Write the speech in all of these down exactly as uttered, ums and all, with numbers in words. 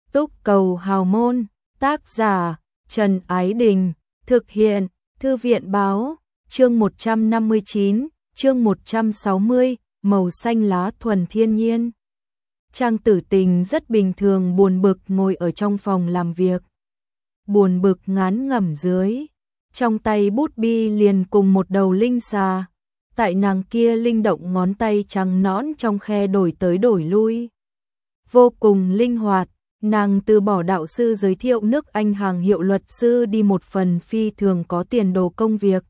Túc cầu hào môn, tác giả, Trần Ái Đình, thực hiện, Thư viện báo, chương một trăm năm mươi chín, chương một trăm sáu mươi, màu xanh lá thuần thiên nhiên. Trang Tử Tình rất bình thường buồn bực ngồi ở trong phòng làm việc. Buồn bực ngán ngẩm dưới, trong tay bút bi liền cùng một đầu linh xà. Tại nàng kia linh động ngón tay trắng nõn trong khe đổi tới đổi lui. Vô cùng linh hoạt, nàng từ bỏ đạo sư giới thiệu nước Anh hàng hiệu luật sư đi một phần phi thường có tiền đồ công việc.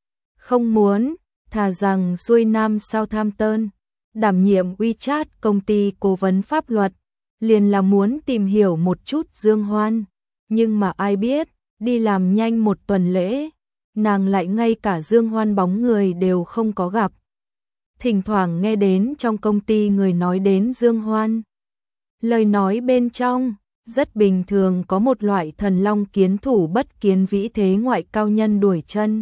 Không muốn, thà rằng xuôi nam Southampton, đảm nhiệm WeChat công ty cố vấn pháp luật, liền là muốn tìm hiểu một chút Dương Hoan. Nhưng mà ai biết, đi làm nhanh một tuần lễ, nàng lại ngay cả Dương Hoan bóng người đều không có gặp. Thỉnh thoảng nghe đến trong công ty người nói đến Dương Hoan. Lời nói bên trong, rất bình thường có một loại thần long kiến thủ bất kiến vĩ thế ngoại cao nhân đuổi chân.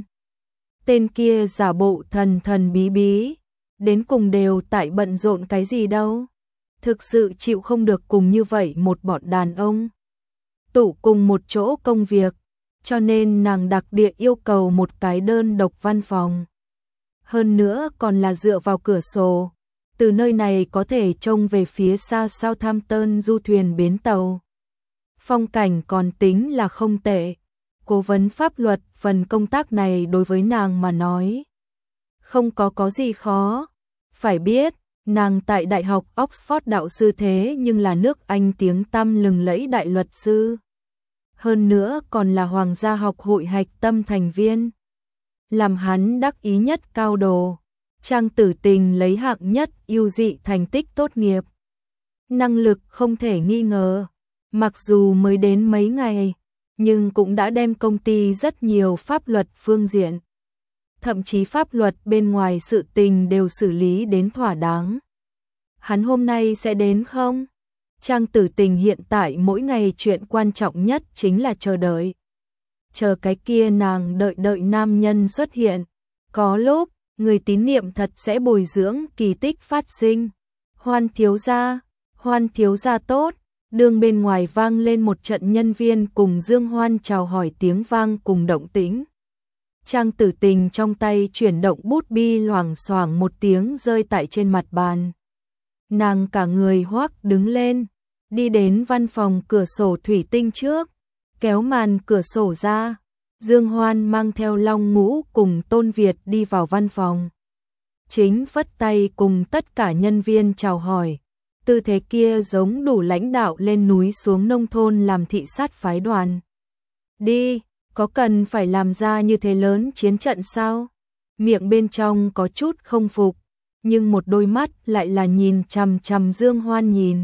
Tên kia giả bộ thần thần bí bí, đến cùng đều tại bận rộn cái gì đâu. Thực sự chịu không được cùng như vậy một bọn đàn ông tụ cùng một chỗ công việc, cho nên nàng đặc địa yêu cầu một cái đơn độc văn phòng. Hơn nữa còn là dựa vào cửa sổ, từ nơi này có thể trông về phía xa Southampton du thuyền bến tàu. Phong cảnh còn tính là không tệ. Cố vấn pháp luật phần công tác này đối với nàng mà nói không có có gì khó. Phải biết, nàng tại Đại học Oxford đạo sư thế nhưng là nước Anh tiếng tăm lừng lẫy đại luật sư. Hơn nữa còn là Hoàng gia học hội hạch tâm thành viên. Làm hắn đắc ý nhất cao đồ, Trang Tử Tình lấy hạng nhất ưu dị thành tích tốt nghiệp. Năng lực không thể nghi ngờ, mặc dù mới đến mấy ngày, nhưng cũng đã đem công ty rất nhiều pháp luật phương diện. Thậm chí pháp luật bên ngoài sự tình đều xử lý đến thỏa đáng. Hắn hôm nay sẽ đến không? Trang Tử Tình hiện tại mỗi ngày chuyện quan trọng nhất chính là chờ đợi. Chờ cái kia nàng đợi đợi nam nhân xuất hiện. Có lúc, người tín niệm thật sẽ bồi dưỡng kỳ tích phát sinh. Hoan thiếu gia, Hoan thiếu gia tốt. Đường bên ngoài vang lên một trận nhân viên cùng Dương Hoan chào hỏi tiếng vang cùng động tĩnh. Trang Tử Tình trong tay chuyển động bút bi loảng xoảng một tiếng rơi tại trên mặt bàn. Nàng cả người hoác đứng lên, đi đến văn phòng cửa sổ thủy tinh trước, kéo màn cửa sổ ra. Dương Hoan mang theo Long Ngũ cùng Tôn Việt đi vào văn phòng. Chính phất tay cùng tất cả nhân viên chào hỏi. Tư thế kia giống đủ lãnh đạo lên núi xuống nông thôn làm thị sát phái đoàn. Đi, có cần phải làm ra như thế lớn chiến trận sao? Miệng bên trong có chút không phục, nhưng một đôi mắt lại là nhìn chằm chằm Dương Hoan nhìn.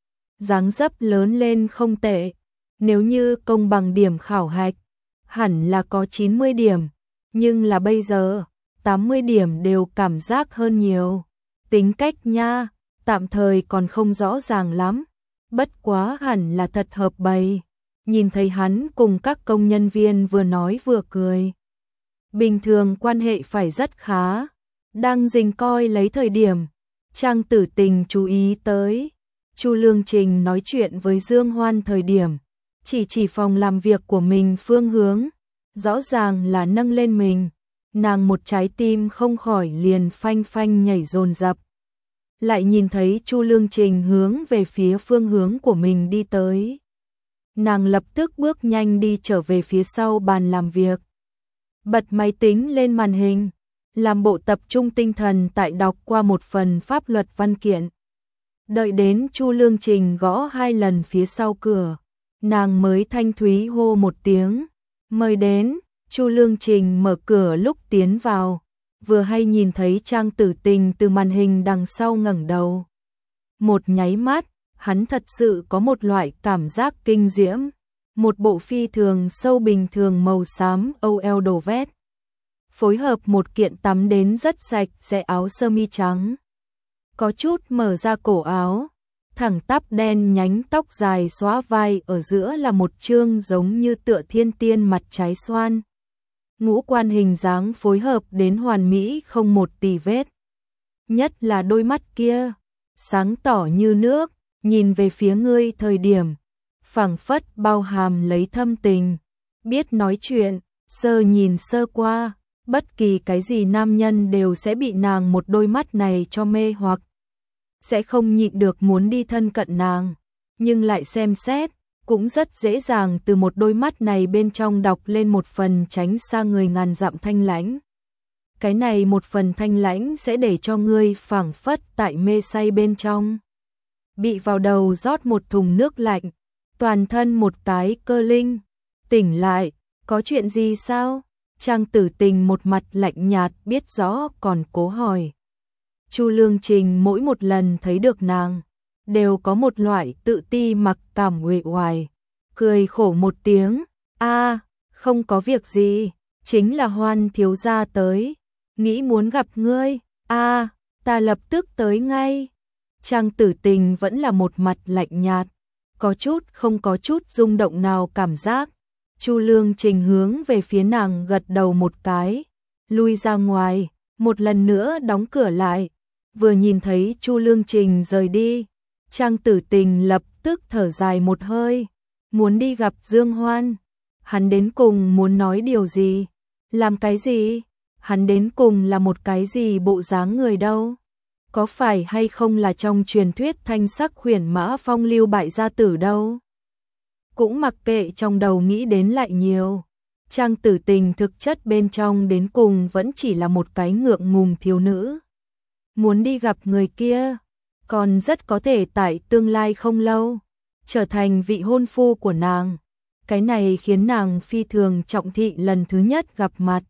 Dáng dấp lớn lên không tệ, nếu như công bằng điểm khảo hạch, hẳn là có chín mươi điểm, nhưng là bây giờ, tám mươi điểm đều cảm giác hơn nhiều. Tính cách nha, tạm thời còn không rõ ràng lắm, bất quá hẳn là thật hợp bầy. Nhìn thấy hắn cùng các công nhân viên vừa nói vừa cười. Bình thường quan hệ phải rất khá. Đang rình coi lấy thời điểm, Trang Tử Tình chú ý tới. Chu Lương Trình nói chuyện với Dương Hoan thời điểm, chỉ chỉ phòng làm việc của mình phương hướng, rõ ràng là nâng lên mình. Nàng một trái tim không khỏi liền phanh phanh nhảy dồn dập. Lại nhìn thấy Chu Lương Trình hướng về phía phương hướng của mình đi tới. Nàng lập tức bước nhanh đi trở về phía sau bàn làm việc. Bật máy tính lên màn hình, làm bộ tập trung tinh thần tại đọc qua một phần pháp luật văn kiện. Đợi đến Chu Lương Trình gõ hai lần phía sau cửa, nàng mới thanh thúy hô một tiếng, mời đến. Chu Lương Trình mở cửa lúc tiến vào, vừa hay nhìn thấy Trang Tử Tình từ màn hình đằng sau ngẩng đầu. Một nháy mắt, hắn thật sự có một loại cảm giác kinh diễm. Một bộ phi thường sâu bình thường màu xám ô eo đồ vét, phối hợp một kiện tắm đến rất sạch sẽ áo sơ mi trắng. Có chút mở ra cổ áo, thẳng tắp đen nhánh tóc dài xóa vai, ở giữa là một chương giống như tựa thiên tiên mặt trái xoan. Ngũ quan hình dáng phối hợp đến hoàn mỹ không một tì vết. Nhất là đôi mắt kia, sáng tỏ như nước, nhìn về phía ngươi thời điểm, phảng phất bao hàm lấy thâm tình, biết nói chuyện, sơ nhìn sơ qua, bất kỳ cái gì nam nhân đều sẽ bị nàng một đôi mắt này cho mê hoặc, sẽ không nhịn được muốn đi thân cận nàng, nhưng lại xem xét, cũng rất dễ dàng từ một đôi mắt này bên trong đọc lên một phần tránh xa người ngàn dặm thanh lãnh. Cái này một phần thanh lãnh sẽ để cho ngươi phảng phất tại mê say bên trong. Bị vào đầu rót một thùng nước lạnh, toàn thân một tái cơ linh, tỉnh lại, có chuyện gì sao? Trang Tử Tình một mặt lạnh nhạt biết rõ còn cố hỏi. Chu Lương Trình mỗi một lần thấy được nàng, đều có một loại tự ti mặc cảm uể oải, cười khổ một tiếng, a, không có việc gì, chính là Hoan thiếu gia tới, nghĩ muốn gặp ngươi, a, ta lập tức tới ngay. Trang Tử Tình vẫn là một mặt lạnh nhạt, có chút không có chút rung động nào cảm giác. Chu Lương Trình hướng về phía nàng gật đầu một cái, lui ra ngoài, một lần nữa đóng cửa lại. Vừa nhìn thấy Chu Lương Trình rời đi, Trang Tử Tình lập tức thở dài một hơi, muốn đi gặp Dương Hoan. Hắn đến cùng muốn nói điều gì? Làm cái gì? Hắn đến cùng là một cái gì bộ dáng người đâu? Có phải hay không là trong truyền thuyết thanh sắc huyền mã phong lưu bại gia tử đâu? Cũng mặc kệ trong đầu nghĩ đến lại nhiều. Trang Tử Tình thực chất bên trong đến cùng vẫn chỉ là một cái ngượng ngùng thiếu nữ. Muốn đi gặp người kia, còn rất có thể tại tương lai không lâu, trở thành vị hôn phu của nàng. Cái này khiến nàng phi thường trọng thị lần thứ nhất gặp mặt.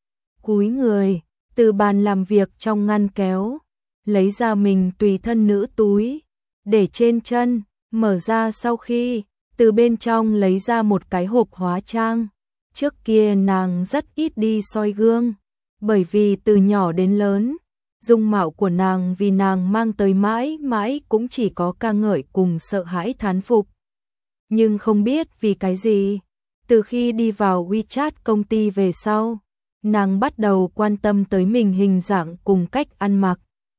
Cúi người, từ bàn làm việc trong ngăn kéo, lấy ra mình tùy thân nữ túi, để trên chân, mở ra sau khi, từ bên trong lấy ra một cái hộp hóa trang. Trước kia nàng rất ít đi soi gương, bởi vì từ nhỏ đến lớn, dung mạo của nàng vì nàng mang tới mãi mãi cũng chỉ có ca ngợi cùng sợ hãi thán phục. Nhưng không biết vì cái gì, từ khi đi vào WeChat công ty về sau, nàng bắt đầu quan tâm tới mình hình dạng cùng cách ăn mặc.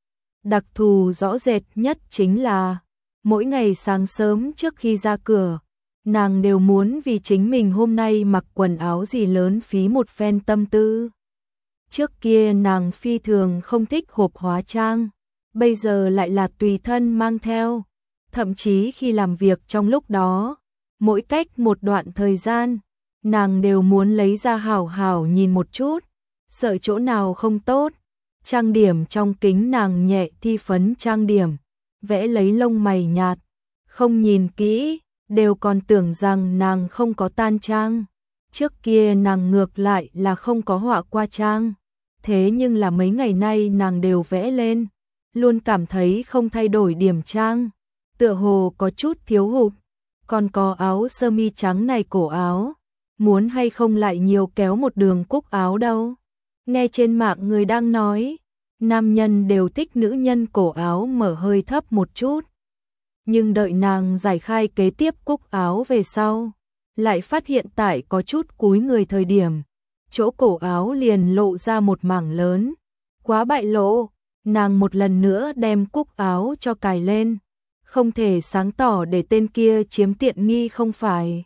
Đặc thù rõ rệt nhất chính là, mỗi ngày sáng sớm trước khi ra cửa, nàng đều muốn vì chính mình hôm nay mặc quần áo gì lớn phí một phen tâm tư. Trước kia nàng phi thường không thích hộp hóa trang, bây giờ lại là tùy thân mang theo, thậm chí khi làm việc trong lúc đó, mỗi cách một đoạn thời gian, nàng đều muốn lấy ra hảo hảo nhìn một chút, sợ chỗ nào không tốt. Trang điểm trong kính nàng nhẹ thi phấn trang điểm, vẽ lấy lông mày nhạt, không nhìn kỹ, đều còn tưởng rằng nàng không có tan trang. Trước kia nàng ngược lại là không có họa qua trang, thế nhưng là mấy ngày nay nàng đều vẽ lên, luôn cảm thấy không thay đổi điểm trang, tựa hồ có chút thiếu hụt. Còn có áo sơ mi trắng này cổ áo, muốn hay không lại nhiều kéo một đường cúc áo đâu. Nghe trên mạng người đang nói, nam nhân đều thích nữ nhân cổ áo mở hơi thấp một chút. Nhưng đợi nàng giải khai kế tiếp cúc áo về sau, lại phát hiện tại có chút cúi người thời điểm, chỗ cổ áo liền lộ ra một mảng lớn, quá bại lộ. Nàng một lần nữa đem cúc áo cho cài lên, không thể sáng tỏ để tên kia chiếm tiện nghi không phải.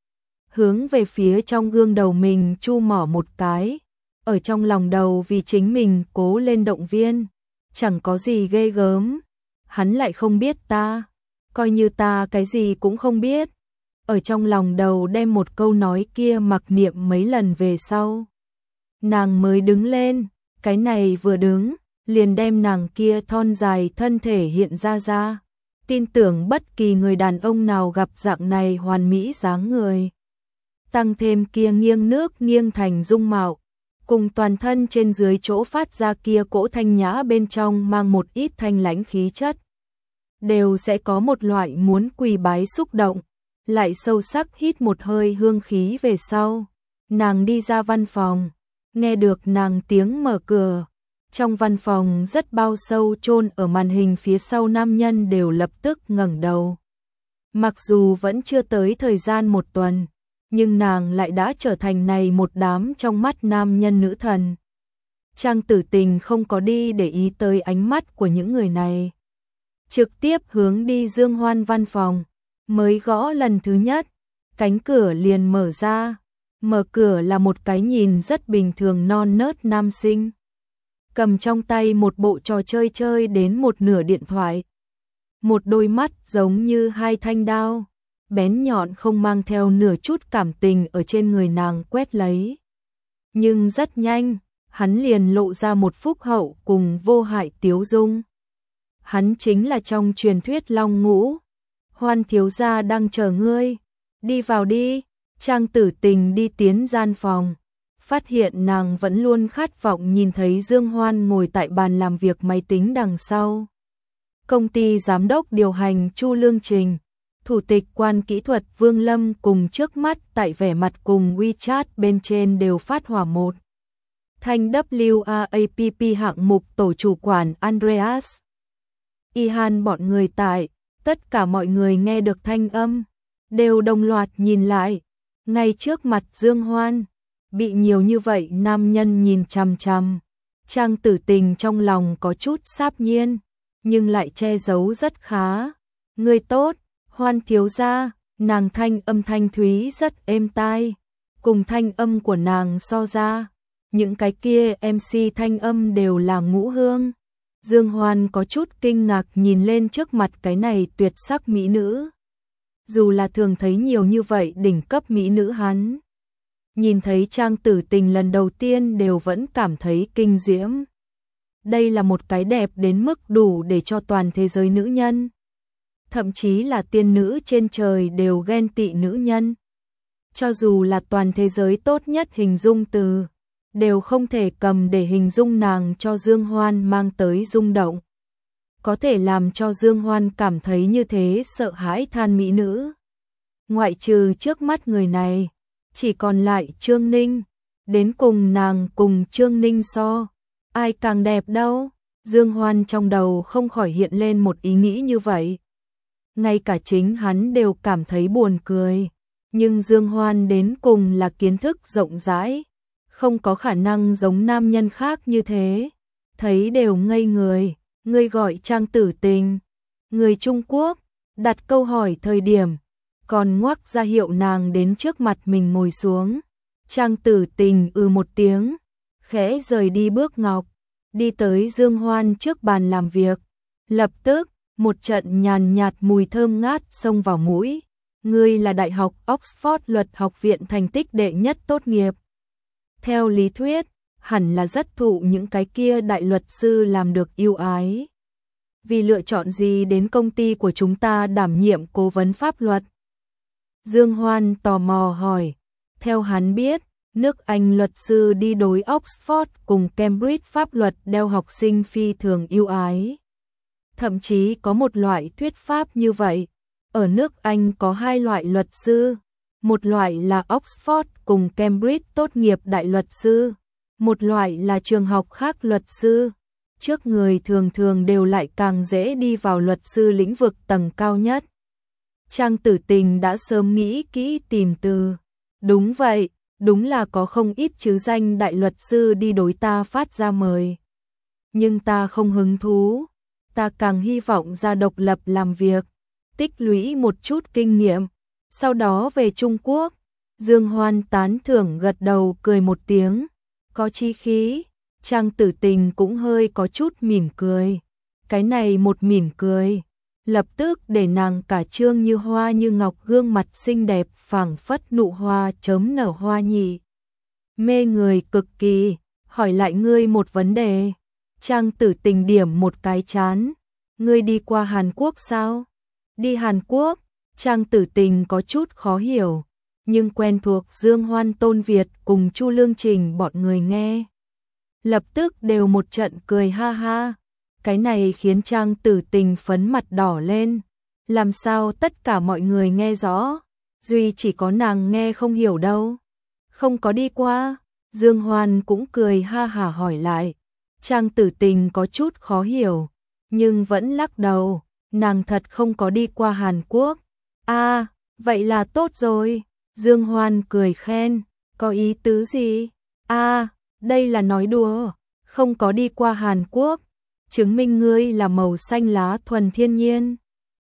Hướng về phía trong gương đầu mình chu mỏ một cái, ở trong lòng đầu vì chính mình cố lên động viên, chẳng có gì ghê gớm, hắn lại không biết ta, coi như ta cái gì cũng không biết. Ở trong lòng đầu đem một câu nói kia mặc niệm mấy lần về sau, nàng mới đứng lên, cái này vừa đứng, liền đem nàng kia thon dài thân thể hiện ra ra. Tin tưởng bất kỳ người đàn ông nào gặp dạng này hoàn mỹ dáng người. Tăng thêm kia nghiêng nước nghiêng thành dung mạo, cùng toàn thân trên dưới chỗ phát ra kia cỗ thanh nhã bên trong mang một ít thanh lãnh khí chất, đều sẽ có một loại muốn quỳ bái xúc động. Lại sâu sắc hít một hơi hương khí về sau, nàng đi ra văn phòng, nghe được nàng tiếng mở cửa. Trong văn phòng rất bao sâu chôn ở màn hình phía sau nam nhân đều lập tức ngẩng đầu. Mặc dù vẫn chưa tới thời gian một tuần, nhưng nàng lại đã trở thành này một đám trong mắt nam nhân nữ thần. Trang Tử Tình không có đi để ý tới ánh mắt của những người này, trực tiếp hướng đi Dương Hoan văn phòng. Mới gõ lần thứ nhất, cánh cửa liền mở ra. Mở cửa là một cái nhìn rất bình thường non nớt nam sinh. Cầm trong tay một bộ trò chơi chơi đến một nửa điện thoại. Một đôi mắt giống như hai thanh đao, bén nhọn không mang theo nửa chút cảm tình ở trên người nàng quét lấy. Nhưng rất nhanh, hắn liền lộ ra một phúc hậu cùng vô hại tiếu dung. Hắn chính là trong truyền thuyết Long Ngũ. Hoan thiếu gia đang chờ ngươi, đi vào đi. Trang Tử Tình đi tiến gian phòng, phát hiện nàng vẫn luôn khát vọng nhìn thấy Dương Hoan ngồi tại bàn làm việc máy tính đằng sau. Công ty giám đốc điều hành Chu Lương Trình, thủ tịch quan kỹ thuật Vương Lâm cùng trước mắt tại vẻ mặt cùng WeChat bên trên đều phát hỏa một. Thanh W A A P P hạng mục tổ chủ quản Andreas. Ihan bọn người tại, tất cả mọi người nghe được thanh âm, đều đồng loạt nhìn lại. Ngay trước mặt Dương Hoan, bị nhiều như vậy nam nhân nhìn chằm chằm. Trang Tử Tình trong lòng có chút sáp nhiên, nhưng lại che giấu rất khá. Người tốt, Hoan thiếu gia, nàng thanh âm thanh thúy rất êm tai. Cùng thanh âm của nàng so ra, những cái kia em xê thanh âm đều là ngũ hương. Dương Hoan có chút kinh ngạc nhìn lên trước mặt cái này tuyệt sắc mỹ nữ. Dù là thường thấy nhiều như vậy đỉnh cấp mỹ nữ hắn, nhìn thấy Trang Tử Tình lần đầu tiên đều vẫn cảm thấy kinh diễm. Đây là một cái đẹp đến mức đủ để cho toàn thế giới nữ nhân, thậm chí là tiên nữ trên trời đều ghen tị nữ nhân. Cho dù là toàn thế giới tốt nhất hình dung từ, đều không thể cầm để hình dung nàng cho Dương Hoan mang tới rung động. Có thể làm cho Dương Hoan cảm thấy như thế sợ hãi than mỹ nữ. Ngoại trừ trước mắt người này, chỉ còn lại Trương Ninh. Đến cùng nàng cùng Trương Ninh so, ai càng đẹp đâu? Dương Hoan trong đầu không khỏi hiện lên một ý nghĩ như vậy. Ngay cả chính hắn đều cảm thấy buồn cười. Nhưng Dương Hoan đến cùng là kiến thức rộng rãi, không có khả năng giống nam nhân khác như thế. Thấy đều ngây người. Người gọi Trang Tử Tình, người Trung Quốc, đặt câu hỏi thời điểm, còn ngoắc ra hiệu nàng đến trước mặt mình ngồi xuống. Trang Tử Tình ừ một tiếng, khẽ rời đi bước ngọc, đi tới Dương Hoan trước bàn làm việc. Lập tức, một trận nhàn nhạt mùi thơm ngát xông vào mũi. Ngươi là Đại học Oxford Luật học viện thành tích đệ nhất tốt nghiệp. Theo lý thuyết, hẳn là rất thụ những cái kia đại luật sư làm được yêu ái. Vì lựa chọn gì đến công ty của chúng ta đảm nhiệm cố vấn pháp luật? Dương Hoan tò mò hỏi. Theo hắn biết, nước Anh luật sư đi đối Oxford cùng Cambridge pháp luật đeo học sinh phi thường yêu ái. Thậm chí có một loại thuyết pháp như vậy. Ở nước Anh có hai loại luật sư. Một loại là Oxford cùng Cambridge tốt nghiệp đại luật sư. Một loại là trường học khác luật sư. Trước người thường thường đều lại càng dễ đi vào luật sư lĩnh vực tầng cao nhất. Trang Tử Tình đã sớm nghĩ kỹ tìm từ. Đúng vậy, đúng là có không ít chứ danh đại luật sư đi đối ta phát ra mời. Nhưng ta không hứng thú, ta càng hy vọng ra độc lập làm việc, tích lũy một chút kinh nghiệm, sau đó về Trung Quốc. Dương Hoan tán thưởng gật đầu cười một tiếng, có chí khí. Trang Tử Tình cũng hơi có chút mỉm cười. Cái này một mỉm cười, lập tức để nàng cả trương như hoa như ngọc gương mặt xinh đẹp phảng phất nụ hoa chớm nở hoa nhị. Mê người cực kỳ, hỏi lại ngươi một vấn đề. Trang Tử Tình điểm một cái chán. Ngươi đi qua Hàn Quốc sao? Đi Hàn Quốc? Trang Tử Tình có chút khó hiểu, nhưng quen thuộc Dương Hoan Tôn Việt cùng Chu Lương Trình bọn người nghe. Lập tức đều một trận cười ha ha. Cái này khiến Trang Tử Tình phấn mặt đỏ lên. Làm sao tất cả mọi người nghe rõ, duy chỉ có nàng nghe không hiểu đâu. Không có đi qua. Dương Hoan cũng cười ha hả hỏi lại. Trang Tử Tình có chút khó hiểu, nhưng vẫn lắc đầu. Nàng thật không có đi qua Hàn Quốc. À, vậy là tốt rồi. Dương Hoan cười khen. Có ý tứ gì? À, đây là nói đùa. Không có đi qua Hàn Quốc, chứng minh ngươi là màu xanh lá thuần thiên nhiên.